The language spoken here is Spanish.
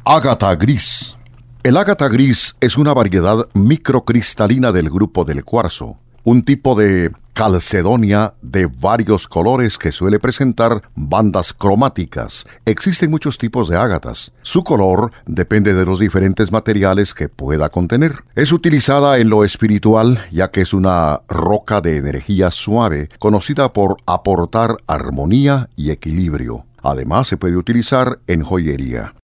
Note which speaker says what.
Speaker 1: Ágata gris. El ágata gris es una variedad microcristalina del grupo del cuarzo, un tipo de calcedonia de varios colores que suele presentar bandas cromáticas. Existen muchos tipos de ágatas. Su color depende de los diferentes materiales que pueda contener. Es utilizada en lo espiritual, ya que es una roca de energía suave, conocida por aportar armonía y equilibrio. Además, se puede utilizar en joyería.